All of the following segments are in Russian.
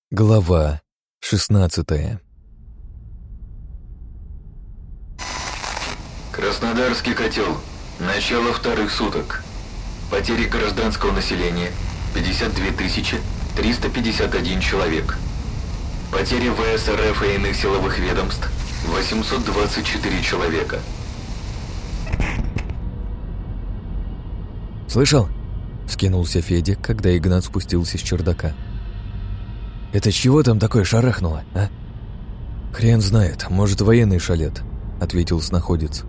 Глава 16. Краснодарский котел. Начало вторых суток. Потери гражданского населения 52 351 человек. Потери ВС РФ и иных силовых ведомств 824 человека. «Слышал?» — вскинулся Федя, когда Игнат спустился с чердака. «Это чего там такое шарахнуло, а?» «Хрен знает, может, военный шалет», — ответил снаходец.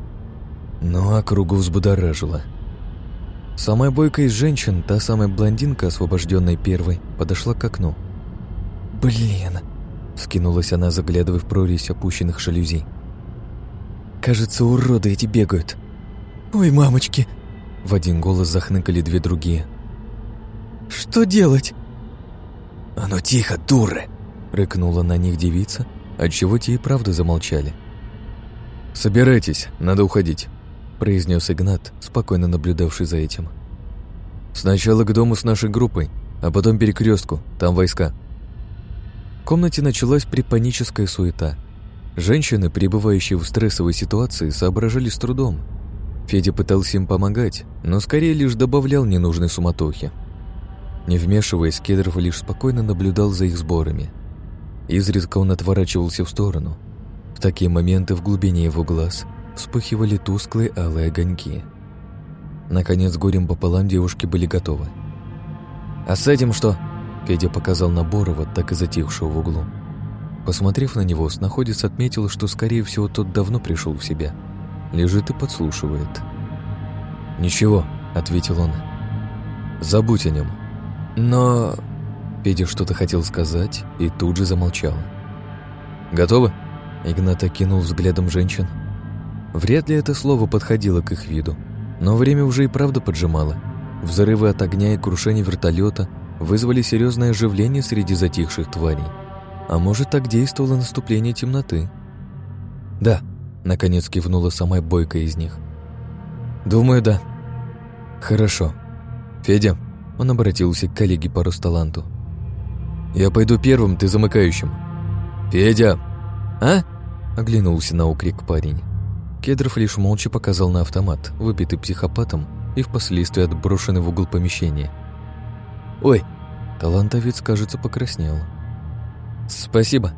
Но округу взбудоражило. Самая бойкая из женщин, та самая блондинка, освобожденная первой, подошла к окну. «Блин!» — вскинулась она, заглядывая в прорезь опущенных жалюзей. «Кажется, уроды эти бегают». «Ой, мамочки!» — в один голос захныкали две другие. «Что делать?» «А ну тихо, дуры!» — рыкнула на них девица, отчего те и правда замолчали. «Собирайтесь, надо уходить», — произнес Игнат, спокойно наблюдавший за этим. «Сначала к дому с нашей группой, а потом перекрестку, там войска». В комнате началась препаническая суета. Женщины, пребывающие в стрессовой ситуации, соображали с трудом. Федя пытался им помогать, но скорее лишь добавлял ненужной суматохи. Не вмешиваясь, Кедров лишь спокойно наблюдал за их сборами. Изредка он отворачивался в сторону. В такие моменты в глубине его глаз вспыхивали тусклые алые огоньки. Наконец, горем пополам девушки были готовы. «А с этим что?» — Федя показал на Борова, так и затихшего в углу. Посмотрев на него, снаходец отметил, что, скорее всего, тот давно пришел в себя. Лежит и подслушивает. «Ничего», — ответил он. «Забудь о нем». «Но...» Федя что-то хотел сказать и тут же замолчал. «Готовы?» Игнат окинул взглядом женщин. Вряд ли это слово подходило к их виду, но время уже и правда поджимало. Взрывы от огня и крушение вертолета вызвали серьезное оживление среди затихших тварей. А может, так действовало наступление темноты? «Да», — наконец кивнула самая бойкая из них. «Думаю, да». «Хорошо. Федя», — он обратился к коллеге по Росталанту. «Я пойду первым, ты замыкающим». «Федя!» «А?» — оглянулся на окрик парень. Кедров лишь молча показал на автомат, выпитый психопатом и впоследствии отброшенный в угол помещения. «Ой!» — талантовец, кажется, покраснел. «Спасибо».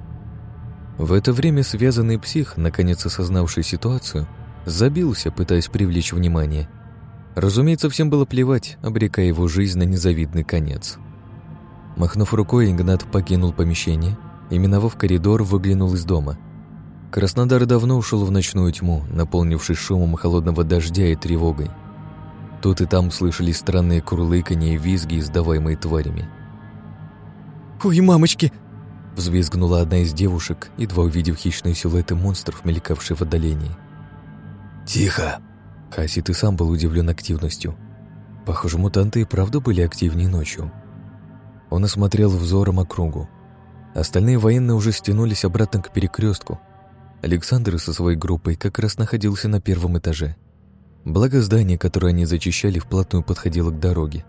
В это время связанный псих, наконец осознавший ситуацию, забился, пытаясь привлечь внимание. Разумеется, всем было плевать, обрекая его жизнь на незавидный конец. Махнув рукой, Игнат покинул помещение и, миновав коридор, выглянул из дома. Краснодар давно ушел в ночную тьму, наполнившись шумом холодного дождя и тревогой. Тут и там слышались странные курлыканья и визги, издаваемые тварями. «Ой, мамочки!» — взвизгнула одна из девушек, едва увидев хищные силуэты монстров, мелькавшие в отдалении. «Тихо!» Хасид и сам был удивлен активностью. Похоже, мутанты и правда были активнее ночью. Он осмотрел взором округу. Остальные военные уже стянулись обратно к перекрестку. Александр со своей группой как раз находился на первом этаже. Благо здание, которое они зачищали, вплотную подходило к дороге.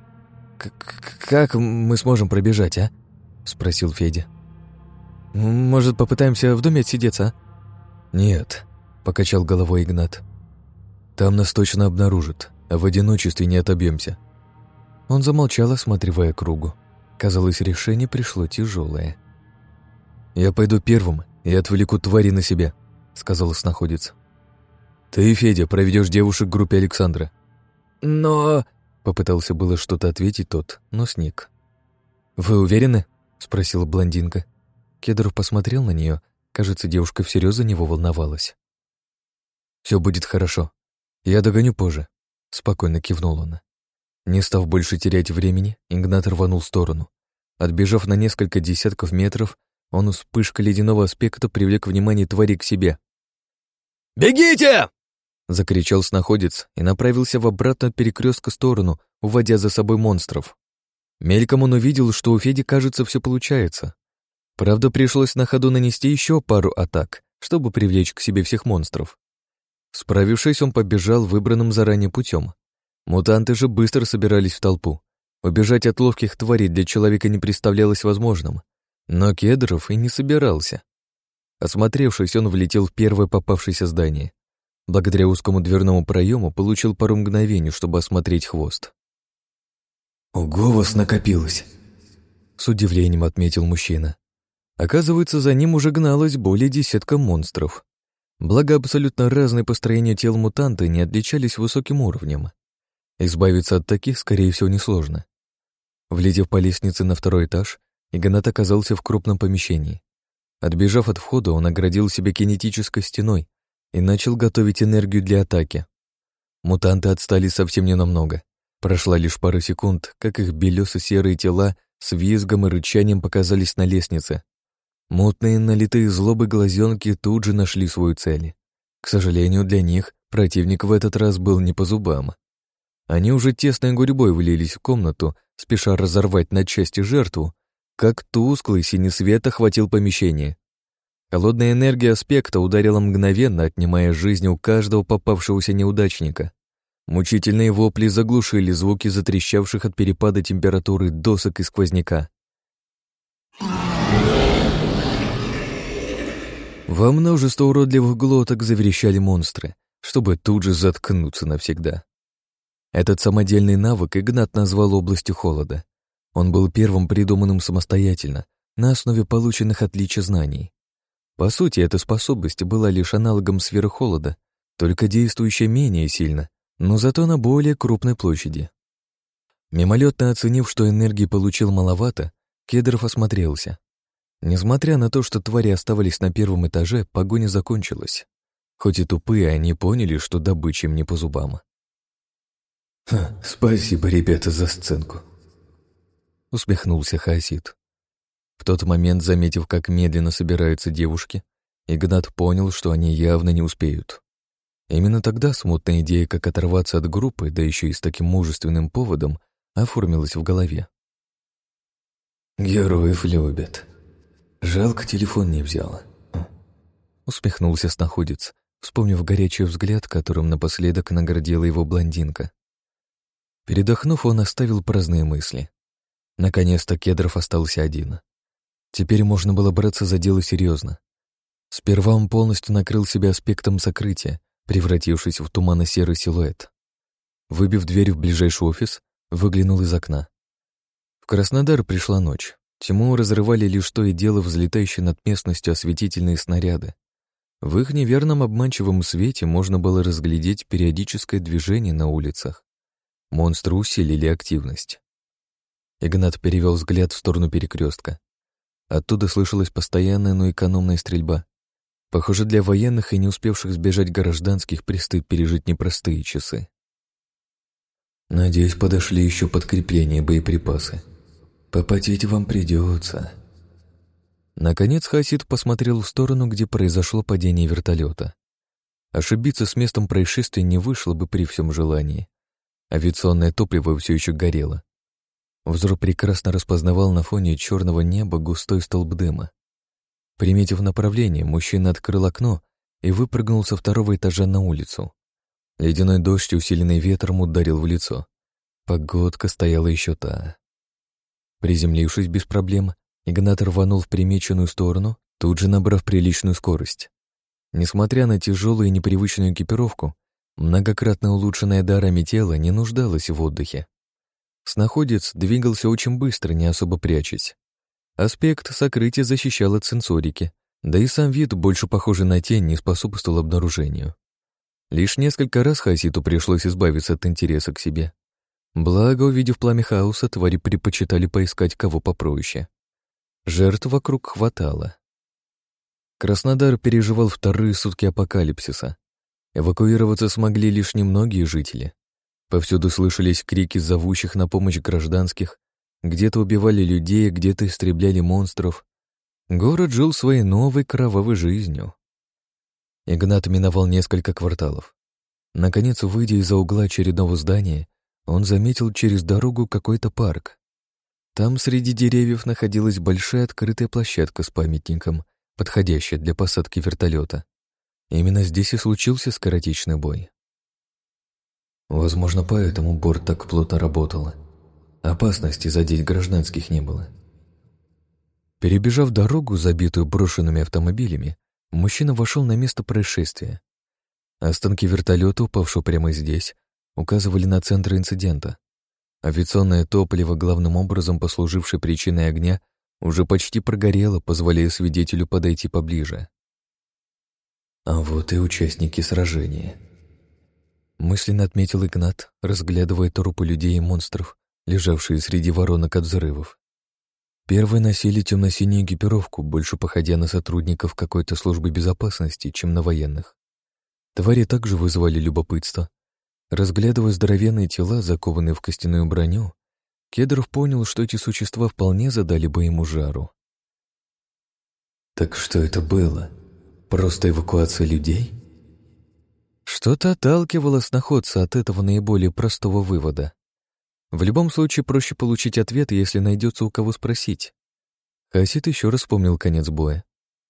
«Как мы сможем пробежать, а?» — спросил Федя. «Может, попытаемся в доме отсидеться, а?» «Нет», — покачал головой Игнат. «Там нас точно обнаружат, а в одиночестве не отобьемся». Он замолчал, осматривая кругу. Казалось, решение пришло тяжелое. «Я пойду первым и отвлеку твари на себя», — сказал снаходец. «Ты, Федя, проведешь девушек к группе Александра». «Но...» — попытался было что-то ответить тот, но сник. «Вы уверены?» — спросила блондинка. Кедров посмотрел на нее. Кажется, девушка всерьез за него волновалась. «Все будет хорошо. Я догоню позже», — спокойно кивнул он. Не став больше терять времени, Игнат рванул в сторону. Отбежав на несколько десятков метров, он вспышкой ледяного аспекта привлек внимание твари к себе. «Бегите!» — закричал снаходец и направился в обратную от перекрестка сторону, уводя за собой монстров. Мельком он увидел, что у Феди, кажется, все получается. Правда, пришлось на ходу нанести еще пару атак, чтобы привлечь к себе всех монстров. Справившись, он побежал выбранным заранее путем. Мутанты же быстро собирались в толпу. Убежать от ловких тварей для человека не представлялось возможным, но Кедров и не собирался. Осмотревшись, он влетел в первое попавшееся здание. Благодаря узкому дверному проему получил пару мгновений, чтобы осмотреть хвост. Ого, вас накопилось. С удивлением отметил мужчина. Оказывается, за ним уже гналось более десятка монстров. Благо, абсолютно разные по строению тел мутанты не отличались высоким уровнем. Избавиться от таких, скорее всего, несложно. Влетев по лестнице на второй этаж, Игнат оказался в крупном помещении. Отбежав от входа, он оградил себя кинетической стеной и начал готовить энергию для атаки. Мутанты отстали совсем ненамного. Прошла лишь пара секунд, как их белесо-серые тела с визгом и рычанием показались на лестнице. Мутные, налитые злобой глазенки тут же нашли свою цель. К сожалению, для них противник в этот раз был не по зубам. Они уже тесной гурьбой влились в комнату, спеша разорвать на части жертву, как тусклый синий свет охватил помещение. Холодная энергия аспекта ударила мгновенно, отнимая жизнь у каждого попавшегося неудачника. Мучительные вопли заглушили звуки затрещавших от перепада температуры досок и сквозняка. Во множество уродливых глоток заверещали монстры, чтобы тут же заткнуться навсегда. Этот самодельный навык Игнат назвал областью холода. Он был первым придуманным самостоятельно, на основе полученных от Лича знаний. По сути, эта способность была лишь аналогом сферы холода, только действующая менее сильно, но зато на более крупной площади. Мимолетно оценив, что энергии получил маловато, Кедров осмотрелся. Несмотря на то, что твари оставались на первом этаже, погоня закончилась. Хоть и тупые, они поняли, что добыча им не по зубам. Спасибо, ребята, за сценку. Усмехнулся Хаосид. В тот момент, заметив, как медленно собираются девушки, Игнат понял, что они явно не успеют. Именно тогда смутная идея, как оторваться от группы, да еще и с таким мужественным поводом, оформилась в голове. Героев любят. Жалко, телефон не взяла. Усмехнулся снаходец, вспомнив горячий взгляд, которым напоследок наградила его блондинка. Передохнув, он оставил праздные мысли. Наконец-то Кедров остался один. Теперь можно было браться за дело серьезно. Сперва он полностью накрыл себя аспектом сокрытия, превратившись в туманно-серый силуэт. Выбив дверь в ближайший офис, выглянул из окна. В Краснодар пришла ночь. Тьму разрывали лишь то и дело взлетающие над местностью осветительные снаряды. В их неверном обманчивом свете можно было разглядеть периодическое движение на улицах. Монстры усилили активность. Игнат перевел взгляд в сторону перекрестка. Оттуда слышалась постоянная, но экономная стрельба. Похоже, для военных и не успевших сбежать гражданских предстоит пережить непростые часы. Надеюсь, подошли еще подкрепления и боеприпасы. Попотеть вам придется. Наконец Хаосид посмотрел в сторону, где произошло падение вертолета. Ошибиться с местом происшествия не вышло бы при всем желании. Авиационное топливо все еще горело. Взор прекрасно распознавал на фоне черного неба густой столб дыма. Приметив направление, мужчина открыл окно и выпрыгнул со второго этажа на улицу. Ледяной дождь, усиленный ветром, ударил в лицо. Погодка стояла еще та. Приземлившись без проблем, Игнат рванул в примеченную сторону, тут же набрав приличную скорость. Несмотря на тяжелую и непривычную экипировку, многократно улучшенное дарами тело не нуждалось в отдыхе. Снаходец двигался очень быстро, не особо прячась. Аспект сокрытия защищал от сенсорики, да и сам вид, больше похожий на тень, не способствовал обнаружению. Лишь несколько раз Хаоситу пришлось избавиться от интереса к себе. Благо, увидев пламя хаоса, твари предпочитали поискать кого попроще. Жертв вокруг хватало. Краснодар переживал вторые сутки апокалипсиса. Эвакуироваться смогли лишь немногие жители. Повсюду слышались крики зовущих на помощь гражданских, где-то убивали людей, где-то истребляли монстров. Город жил своей новой кровавой жизнью. Игнат миновал несколько кварталов. Наконец, выйдя из-за угла очередного здания, он заметил через дорогу какой-то парк. Там среди деревьев находилась большая открытая площадка с памятником, подходящая для посадки вертолета. Именно здесь и случился скоротечный бой. Возможно, поэтому борт так плотно работал. Опасности задеть гражданских не было. Перебежав дорогу, забитую брошенными автомобилями, мужчина вошел на место происшествия. Останки вертолета, упавшего прямо здесь, указывали на центр инцидента. Авиационное топливо, главным образом послужившее причиной огня, уже почти прогорело, позволяя свидетелю подойти поближе. А вот и участники сражения. Мысленно отметил Игнат, разглядывая трупы людей и монстров, лежавшие среди воронок от взрывов. Первые носили темно-синюю экипировку, больше походя на сотрудников какой-то службы безопасности, чем на военных. Твари также вызывали любопытство. Разглядывая здоровенные тела, закованные в костяную броню, Кедров понял, что эти существа вполне задали бы ему жару. Так что это было? Просто эвакуация людей? Что-то отталкивало сноходца от этого наиболее простого вывода. В любом случае проще получить ответ, если найдется у кого спросить. Хасид еще раз вспомнил конец боя.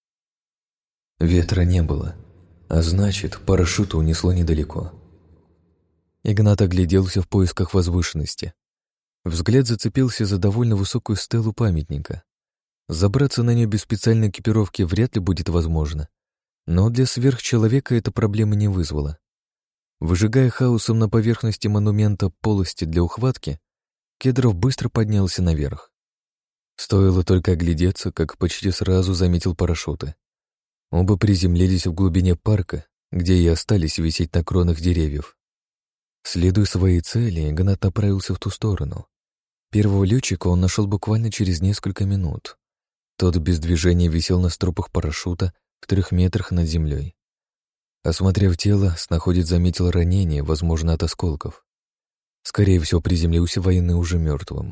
Ветра не было, а значит, парашют унесло недалеко. Игнат огляделся в поисках возвышенности. Взгляд зацепился за довольно высокую стелу памятника. Забраться на нее без специальной экипировки вряд ли будет возможно, но для сверхчеловека эта проблема не вызвала. Выжигая хаосом на поверхности монумента полости для ухватки, Кедров быстро поднялся наверх. Стоило только оглядеться, как почти сразу заметил парашюты. Оба приземлились в глубине парка, где и остались висеть на кронах деревьев. Следуя своей цели, Игнат направился в ту сторону. Первого летчика он нашел буквально через несколько минут. Тот без движения висел на стропах парашюта в 3 метрах над землей. Осмотрев тело, снаходец заметил ранение, возможно, от осколков. Скорее всего, приземлился военный уже мертвым.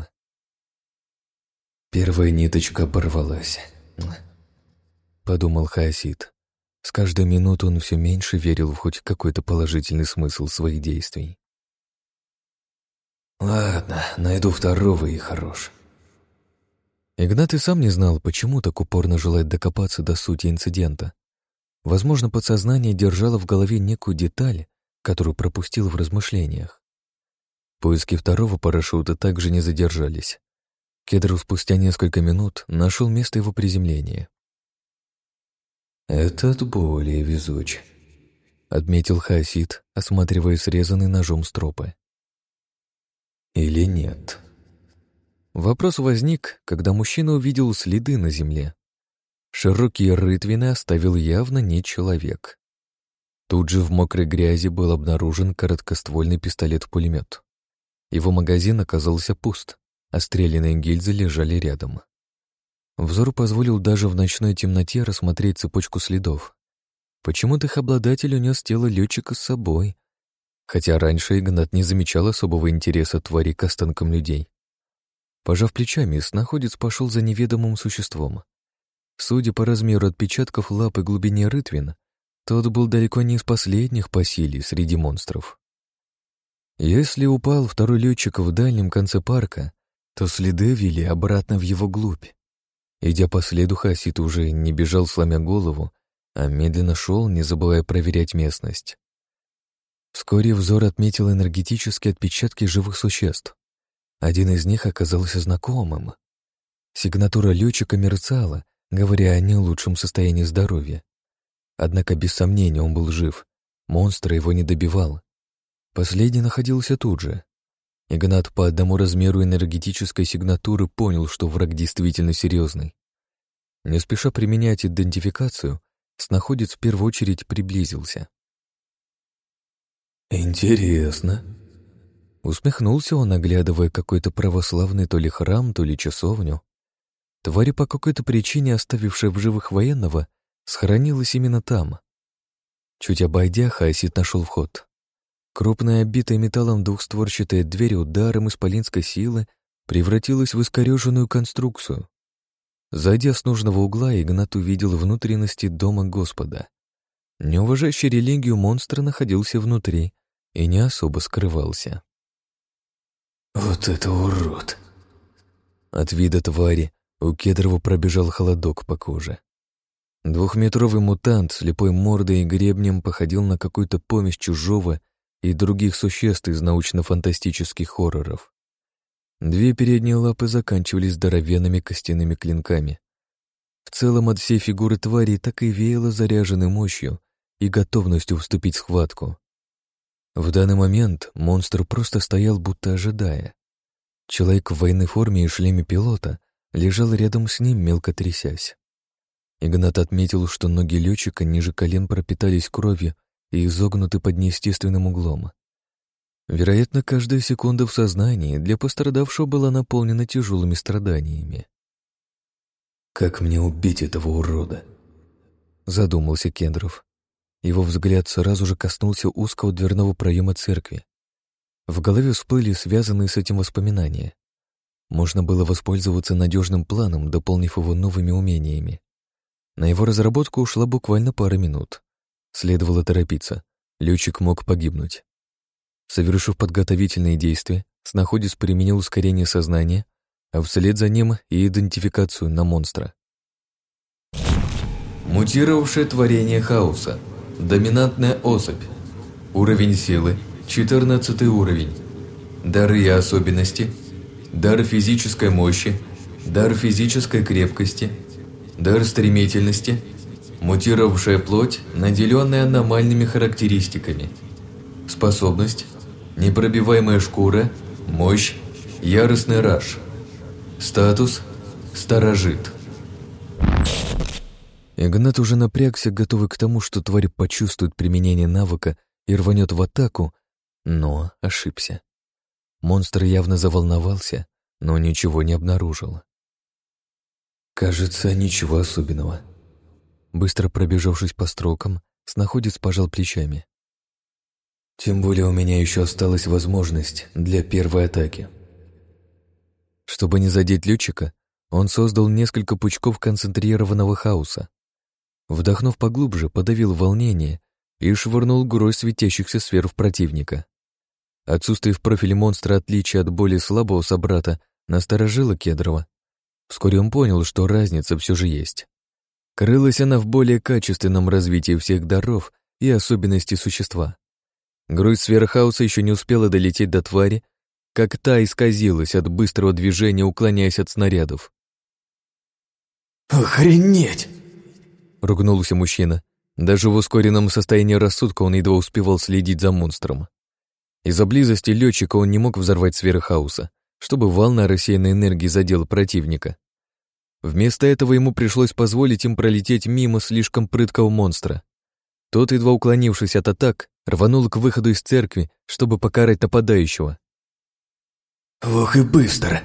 Первая ниточка оборвалась, подумал Хаосид. С каждой минутой он все меньше верил в хоть какой-то положительный смысл своих действий. Ладно, найду второго и хорош. Игнат и сам не знал, почему так упорно желает докопаться до сути инцидента. Возможно, подсознание держало в голове некую деталь, которую пропустил в размышлениях. Поиски второго парашюта также не задержались. Кедров спустя несколько минут нашел место его приземления. «Этот более везуч», — отметил Хаосид, осматривая срезанный ножом стропы. «Или нет?» Вопрос возник, когда мужчина увидел следы на земле. Широкие рытвины оставил явно не человек. Тут же в мокрой грязи был обнаружен короткоствольный пистолет-пулемет. Его магазин оказался пуст, а стрелянные гильзы лежали рядом. Взор позволил даже в ночной темноте рассмотреть цепочку следов. Почему-то их обладатель унес тело летчика с собой, хотя раньше Игнат не замечал особого интереса твари к останкам людей. Пожав плечами, снаходец пошел за неведомым существом. Судя по размеру отпечатков лап и глубине рытвин, тот был далеко не из последних по силе среди монстров. Если упал второй летчик в дальнем конце парка, то следы вели обратно в его глубь. Идя по следу, Хаосид уже не бежал, сломя голову, а медленно шел, не забывая проверять местность. Вскоре взор отметил энергетические отпечатки живых существ. Один из них оказался знакомым. Сигнатура летчика мерцала, говоря о не лучшем состоянии здоровья. Однако, без сомнения, он был жив. Монстр его не добивал. Последний находился тут же. Игнат по одному размеру энергетической сигнатуры понял, что враг действительно серьезный. Не спеша применять идентификацию, снаходец в первую очередь приблизился. «Интересно», — усмехнулся он, оглядывая какой-то православный то ли храм, то ли часовню. Тварь, по какой-то причине оставившая в живых военного, схоронилась именно там. Чуть обойдя, Хаосид нашел вход. Крупная, обитая металлом двухстворчатая дверь ударом исполинской силы превратилась в искореженную конструкцию. Зайдя с нужного угла, Игнат увидел внутренности дома Господа. Неуважающий религию монстр находился внутри и не особо скрывался. «Вот это урод!» От вида твари у Кедрова пробежал холодок по коже. 2-метровый мутант с слепой мордой и гребнем походил на какую-то помесь чужого и других существ из научно-фантастических хорроров. Две передние лапы заканчивались здоровенными костяными клинками. В целом от всей фигуры твари так и веяло заряженной мощью и готовностью вступить в схватку. В данный момент монстр просто стоял, будто ожидая. Человек в военной форме и шлеме пилота лежал рядом с ним, мелко трясясь. Игнат отметил, что ноги летчика ниже колен пропитались кровью и изогнуты под неестественным углом. Вероятно, каждая секунда в сознании для пострадавшего была наполнена тяжелыми страданиями. «Как мне убить этого урода?» — задумался Кендров. Его взгляд сразу же коснулся узкого дверного проема церкви. В голове всплыли связанные с этим воспоминания. Можно было воспользоваться надежным планом, дополнив его новыми умениями. На его разработку ушла буквально пара минут. Следовало торопиться. Летчик мог погибнуть. Совершив подготовительные действия, снаходец применил ускорение сознания, а вслед за ним и идентификацию на монстра. Мутировавшее творение хаоса. Доминантная особь. Уровень силы. 14 уровень. Дары и особенности. Дар физической мощи. Дар физической крепкости. Дар стремительности. Мутировавшая плоть, наделенная аномальными характеристиками. Способность. Непробиваемая шкура. Мощь. Яростный раж. Статус. Старожит. Игнат уже напрягся, готовый к тому, что тварь почувствует применение навыка и рванет в атаку, но ошибся. Монстр явно заволновался, но ничего не обнаружил. «Кажется, ничего особенного». Быстро пробежавшись по строкам, снаходец пожал плечами. «Тем более у меня еще осталась возможность для первой атаки». Чтобы не задеть летчика, он создал несколько пучков концентрированного хаоса. Вдохнув поглубже, подавил волнение и швырнул грозь светящихся сфер в противника. Отсутствие в профиле монстра отличия от более слабого собрата насторожило Кедрова. Вскоре он понял, что разница все же есть. Крылась она в более качественном развитии всех даров и особенностей существа. Грудь сферы хаоса еще не успела долететь до твари, как та исказилась от быстрого движения, уклоняясь от снарядов. «Охренеть!» — ругнулся мужчина. Даже в ускоренном состоянии рассудка он едва успевал следить за монстром. Из-за близости летчика он не мог взорвать сферы хаоса, чтобы волна рассеянной энергии задела противника. Вместо этого ему пришлось позволить им пролететь мимо слишком прыткого монстра. Тот, едва уклонившись от атак, рванул к выходу из церкви, чтобы покарать нападающего. «Ох и быстро!»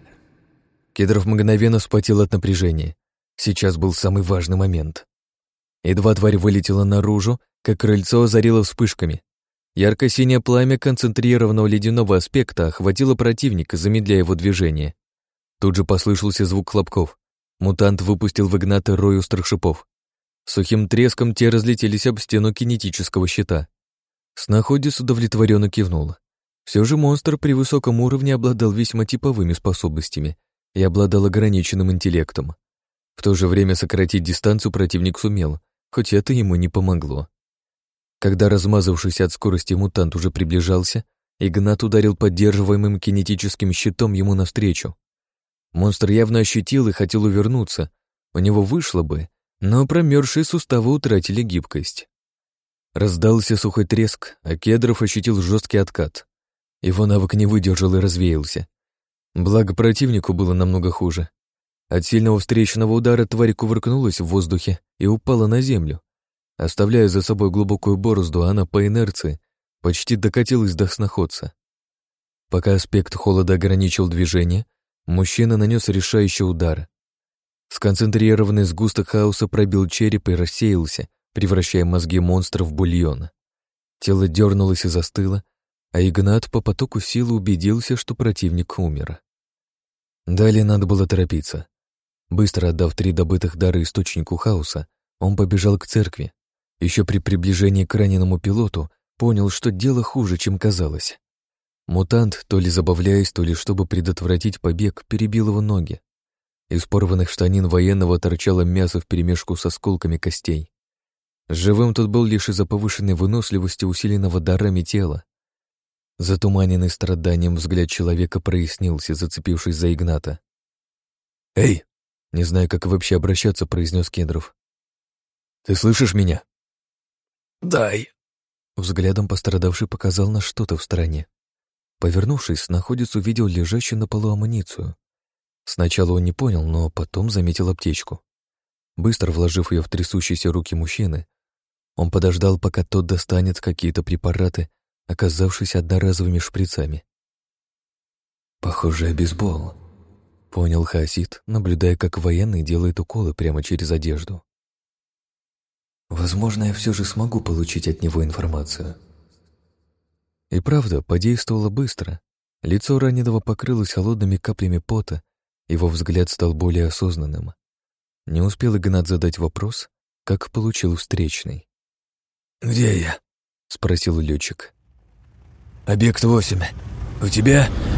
Кедров мгновенно вспотел от напряжения. Сейчас был самый важный момент. Едва тварь вылетела наружу, как крыльцо озарило вспышками. Ярко-синее пламя концентрированного ледяного аспекта охватило противника, замедляя его движение. Тут же послышался звук хлопков. Мутант выпустил в Игната рой острых шипов. Сухим треском те разлетелись об стену кинетического щита. Снаходец удовлетворенно кивнул. Все же монстр при высоком уровне обладал весьма типовыми способностями и обладал ограниченным интеллектом. В то же время сократить дистанцию противник сумел, хоть это ему не помогло. Когда размазавшийся от скорости мутант уже приближался, Игнат ударил поддерживаемым кинетическим щитом ему навстречу. Монстр явно ощутил и хотел увернуться. У него вышло бы, но промерзшие суставы утратили гибкость. Раздался сухой треск, а Кедров ощутил жесткий откат. Его навык не выдержал и развеялся. Благо противнику было намного хуже. От сильного встречного удара тварь кувыркнулась в воздухе и упала на землю. Оставляя за собой глубокую борозду, она по инерции почти докатилась до снаходца. Пока аспект холода ограничил движение, мужчина нанес решающий удар. Сконцентрированный сгусток хаоса пробил череп и рассеялся, превращая мозги монстра в бульон. Тело дернулось и застыло, а Игнат по потоку силы убедился, что противник умер. Далее надо было торопиться. Быстро отдав 3 добытых дара источнику хаоса, он побежал к церкви. Еще при приближении к раненому пилоту понял, что дело хуже, чем казалось. Мутант, то ли забавляясь, то ли чтобы предотвратить побег, перебил его ноги. Из порванных штанин военного торчало мясо вперемешку с осколками костей. Живым тот был лишь из-за повышенной выносливости, усиленного дарами тела. Затуманенный страданием взгляд человека прояснился, зацепившись за Игната. «Эй!» — не зная, как вообще обращаться, произнес Кедров. «Ты слышишь меня?» «Дай!» Взглядом пострадавший показал на что-то в стороне. Повернувшись, снаходец увидел лежащую на полу амуницию. Сначала он не понял, но потом заметил аптечку. Быстро вложив ее в трясущиеся руки мужчины, он подождал, пока тот достанет какие-то препараты, оказавшись одноразовыми шприцами. «Похоже, обезбол», — понял Хаосид, наблюдая, как военный делает уколы прямо через одежду. «Возможно, я все же смогу получить от него информацию». И правда, подействовало быстро. Лицо раненого покрылось холодными каплями пота, его взгляд стал более осознанным. Не успел Игнат задать вопрос, как получил встречный. «Где я?» — спросил летчик. «Объект 8. У тебя?»